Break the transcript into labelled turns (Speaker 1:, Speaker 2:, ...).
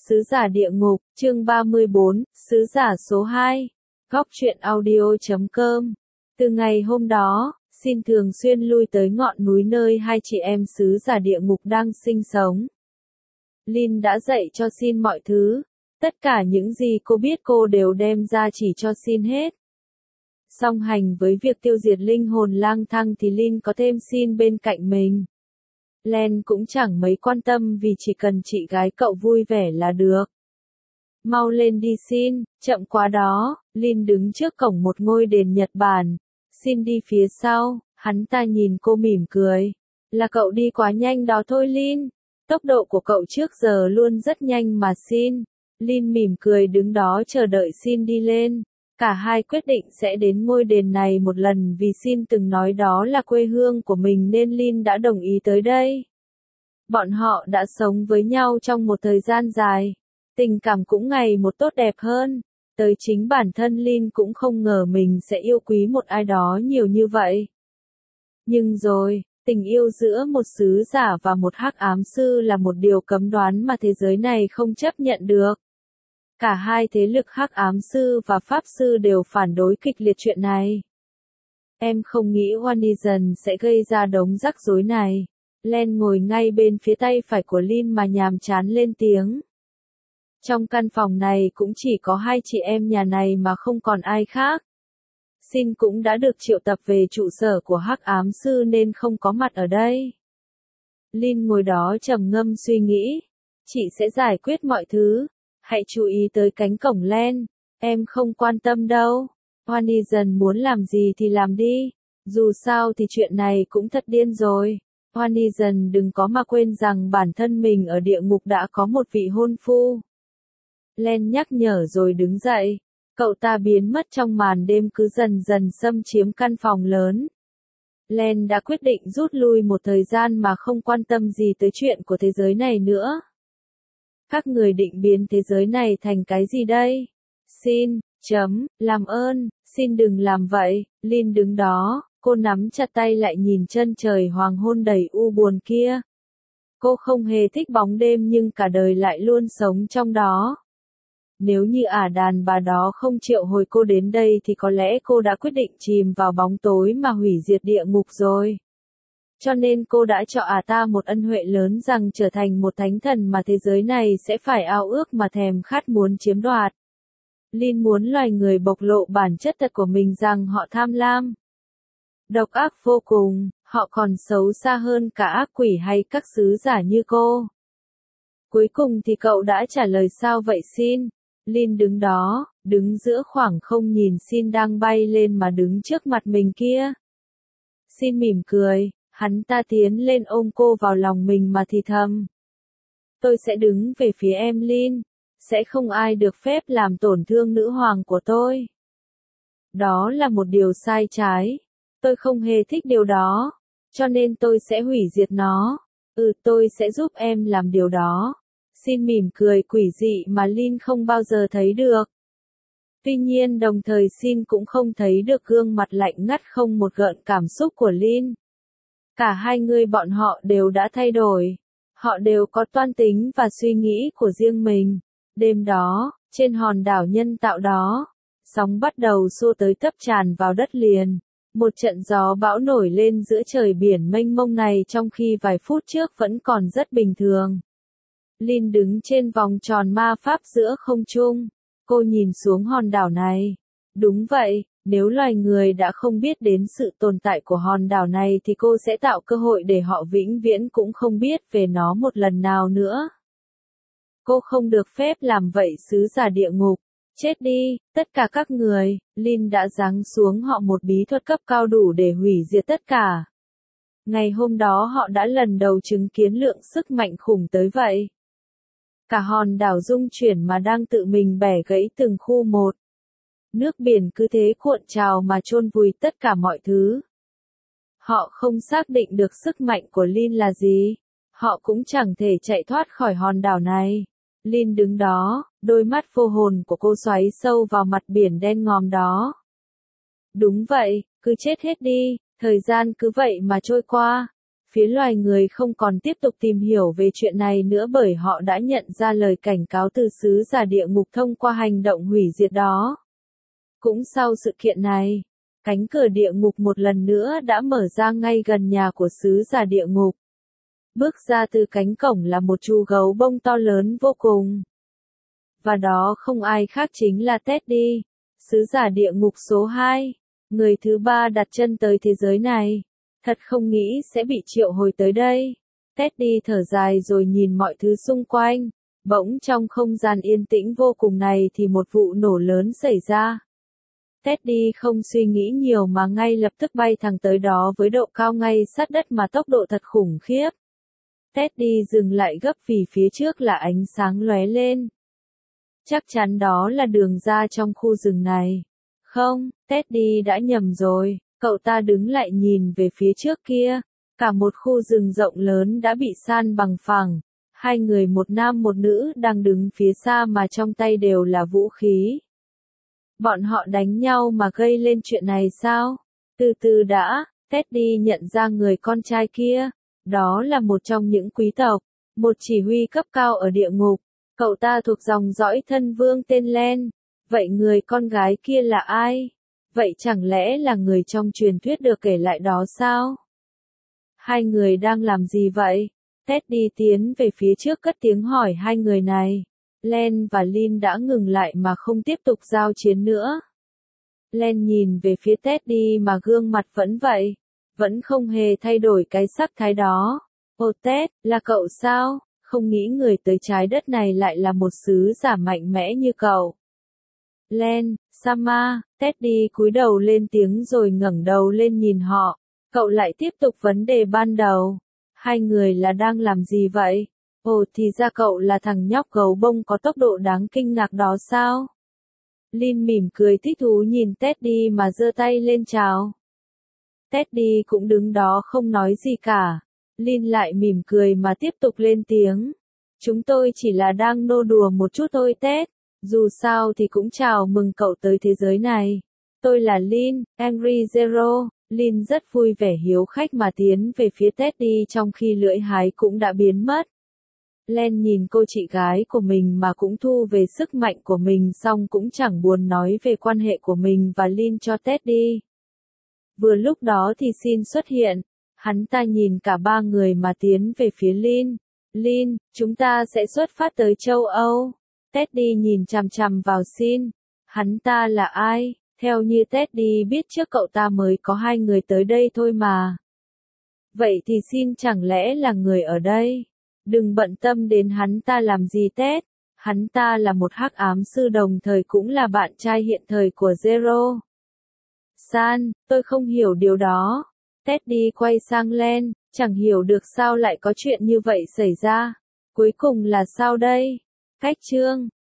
Speaker 1: Sứ giả địa ngục, chương 34, Sứ giả số 2. Góc truyện audio.com. Từ ngày hôm đó, Xin thường xuyên lui tới ngọn núi nơi hai chị em sứ giả địa ngục đang sinh sống. Lin đã dạy cho Xin mọi thứ. Tất cả những gì cô biết cô đều đem ra chỉ cho Xin hết. Song hành với việc tiêu diệt linh hồn lang thang thì Lin có thêm Xin bên cạnh mình. Len cũng chẳng mấy quan tâm vì chỉ cần chị gái cậu vui vẻ là được. Mau lên đi Xin, chậm quá đó. Lin đứng trước cổng một ngôi đền Nhật Bản. Xin đi phía sau, hắn ta nhìn cô mỉm cười. Là cậu đi quá nhanh đó thôi Lin. Tốc độ của cậu trước giờ luôn rất nhanh mà Xin. Lin mỉm cười đứng đó chờ đợi Xin đi lên. Cả hai quyết định sẽ đến ngôi đền này một lần vì Xin từng nói đó là quê hương của mình nên Lin đã đồng ý tới đây. Bọn họ đã sống với nhau trong một thời gian dài. Tình cảm cũng ngày một tốt đẹp hơn. Tới chính bản thân Lin cũng không ngờ mình sẽ yêu quý một ai đó nhiều như vậy. Nhưng rồi, tình yêu giữa một sứ giả và một hắc ám sư là một điều cấm đoán mà thế giới này không chấp nhận được. Cả hai thế lực hắc ám sư và pháp sư đều phản đối kịch liệt chuyện này. Em không nghĩ Wanizan sẽ gây ra đống rắc rối này. Len ngồi ngay bên phía tay phải của Lin mà nhàm chán lên tiếng. Trong căn phòng này cũng chỉ có hai chị em nhà này mà không còn ai khác. Xin cũng đã được triệu tập về trụ sở của hắc ám sư nên không có mặt ở đây. Lin ngồi đó trầm ngâm suy nghĩ. Chị sẽ giải quyết mọi thứ. Hãy chú ý tới cánh cổng Len. Em không quan tâm đâu. Wanizan muốn làm gì thì làm đi. Dù sao thì chuyện này cũng thật điên rồi. Wanizan đừng có mà quên rằng bản thân mình ở địa ngục đã có một vị hôn phu. Len nhắc nhở rồi đứng dậy. Cậu ta biến mất trong màn đêm cứ dần dần xâm chiếm căn phòng lớn. Len đã quyết định rút lui một thời gian mà không quan tâm gì tới chuyện của thế giới này nữa. Các người định biến thế giới này thành cái gì đây? Xin, làm ơn, xin đừng làm vậy. Lin đứng đó, cô nắm chặt tay lại nhìn chân trời hoàng hôn đầy u buồn kia. Cô không hề thích bóng đêm nhưng cả đời lại luôn sống trong đó. Nếu như đàn bà đó không triệu hồi cô đến đây thì có lẽ cô đã quyết định chìm vào bóng tối mà hủy diệt địa ngục rồi. Cho nên cô đã cho ta một ân huệ lớn rằng trở thành một thánh thần mà thế giới này sẽ phải ao ước mà thèm khát muốn chiếm đoạt. Lin muốn loài người bộc lộ bản chất thật của mình rằng họ tham lam. Độc ác vô cùng, họ còn xấu xa hơn cả ác quỷ hay các sứ giả như cô. Cuối cùng thì cậu đã trả lời sao vậy Xin? Lin đứng đó, đứng giữa khoảng không nhìn Xin đang bay lên mà đứng trước mặt mình kia. Xin mỉm cười, hắn ta tiến lên ôm cô vào lòng mình mà thì thầm. Tôi sẽ đứng về phía em Lin, sẽ không ai được phép làm tổn thương nữ hoàng của tôi. Đó là một điều sai trái. Tôi không hề thích điều đó, cho nên tôi sẽ hủy diệt nó. Tôi sẽ giúp em làm điều đó. Xin mỉm cười quỷ dị mà Lin không bao giờ thấy được. Tuy nhiên đồng thời Xin cũng không thấy được gương mặt lạnh ngắt không một gợn cảm xúc của Lin. Cả hai người bọn họ đều đã thay đổi. Họ đều có toan tính và suy nghĩ của riêng mình. Đêm đó, trên hòn đảo nhân tạo đó, sóng bắt đầu xô tới tấp tràn vào đất liền. Một trận gió bão nổi lên giữa trời biển mênh mông này trong khi vài phút trước vẫn còn rất bình thường. Lin đứng trên vòng tròn ma pháp giữa không trung. Cô nhìn xuống hòn đảo này. Đúng vậy, nếu loài người đã không biết đến sự tồn tại của hòn đảo này thì cô sẽ tạo cơ hội để họ vĩnh viễn cũng không biết về nó một lần nào nữa. Cô không được phép làm vậy sứ giả địa ngục. Chết đi, tất cả các người. Lin đã giáng xuống họ một bí thuật cấp cao đủ để hủy diệt tất cả. Ngày hôm đó họ đã lần đầu chứng kiến lượng sức mạnh khủng tới vậy. Cả hòn đảo rung chuyển mà đang tự mình bẻ gãy từng khu một. Nước biển cứ thế cuộn trào mà chôn vùi tất cả mọi thứ. Họ không xác định được sức mạnh của Lin là gì. Họ cũng chẳng thể chạy thoát khỏi hòn đảo này. Lin đứng đó, đôi mắt vô hồn của cô xoáy sâu vào mặt biển đen ngòm đó. Đúng vậy, cứ chết hết đi, thời gian cứ vậy mà trôi qua. Phía loài người không còn tiếp tục tìm hiểu về chuyện này nữa bởi họ đã nhận ra lời cảnh cáo từ sứ giả địa ngục thông qua hành động hủy diệt đó. Cũng sau sự kiện này, cánh cửa địa ngục một lần nữa đã mở ra ngay gần nhà của sứ giả địa ngục. Bước ra từ cánh cổng là một chú gấu bông to lớn vô cùng. Và đó không ai khác chính là Teddy, sứ giả địa ngục số 2, người thứ 3 đặt chân tới thế giới này. Thật không nghĩ sẽ bị triệu hồi tới đây. Teddy thở dài rồi nhìn mọi thứ xung quanh. Bỗng trong không gian yên tĩnh vô cùng này thì một vụ nổ lớn xảy ra. Teddy không suy nghĩ nhiều mà ngay lập tức bay thẳng tới đó với độ cao ngay sát đất mà tốc độ thật khủng khiếp. Teddy dừng lại gấp vì phía trước là ánh sáng lóe lên. Chắc chắn đó là đường ra trong khu rừng này. Không, Teddy đã nhầm rồi. Cậu ta đứng lại nhìn về phía trước kia. Cả một khu rừng rộng lớn đã bị san bằng phẳng. Hai người một nam một nữ đang đứng phía xa mà trong tay đều là vũ khí. Bọn họ đánh nhau mà gây lên chuyện này sao? Từ từ đã, Teddy nhận ra người con trai kia. Đó là một trong những quý tộc, một chỉ huy cấp cao ở địa ngục. Cậu ta thuộc dòng dõi thân vương tên Len. Vậy người con gái kia là ai? Vậy chẳng lẽ là người trong truyền thuyết được kể lại đó sao? Hai người đang làm gì vậy? Teddy tiến về phía trước cất tiếng hỏi hai người này. Len và Lin đã ngừng lại mà không tiếp tục giao chiến nữa. Len nhìn về phía Teddy mà gương mặt vẫn vậy. Vẫn không hề thay đổi cái sắc thái đó. Ô Ted, là cậu sao? Không nghĩ người tới trái đất này lại là một sứ giả mạnh mẽ như cậu. Len, Sama, Teddy cúi đầu lên tiếng rồi ngẩng đầu lên nhìn họ. Cậu lại tiếp tục vấn đề ban đầu. Hai người là đang làm gì vậy? Ồ thì ra cậu là thằng nhóc gấu bông có tốc độ đáng kinh ngạc đó sao? Lin mỉm cười thích thú nhìn Teddy mà giơ tay lên chào. Teddy cũng đứng đó không nói gì cả. Lin lại mỉm cười mà tiếp tục lên tiếng. Chúng tôi chỉ là đang nô đùa một chút thôi Ted. Dù sao thì cũng chào mừng cậu tới thế giới này. Tôi là Lin, Angry Zero. Lin rất vui vẻ hiếu khách mà tiến về phía Teddy trong khi lưỡi hái cũng đã biến mất. Len nhìn cô chị gái của mình mà cũng thu về sức mạnh của mình xong cũng chẳng buồn nói về quan hệ của mình và Lin cho Teddy. Vừa lúc đó thì Sin xuất hiện. Hắn ta nhìn cả ba người mà tiến về phía Lin. Lin, chúng ta sẽ xuất phát tới châu Âu. Teddy nhìn chằm chằm vào Sin. Hắn ta là ai? Theo như Teddy biết trước cậu ta mới có hai người tới đây thôi mà. Vậy thì Sin chẳng lẽ là người ở đây? Đừng bận tâm đến hắn ta làm gì Ted. Hắn ta là một hắc ám sư đồng thời cũng là bạn trai hiện thời của Zero. San, tôi không hiểu điều đó. Teddy quay sang Len, chẳng hiểu được sao lại có chuyện như vậy xảy ra. Cuối cùng là sao đây? Cách chương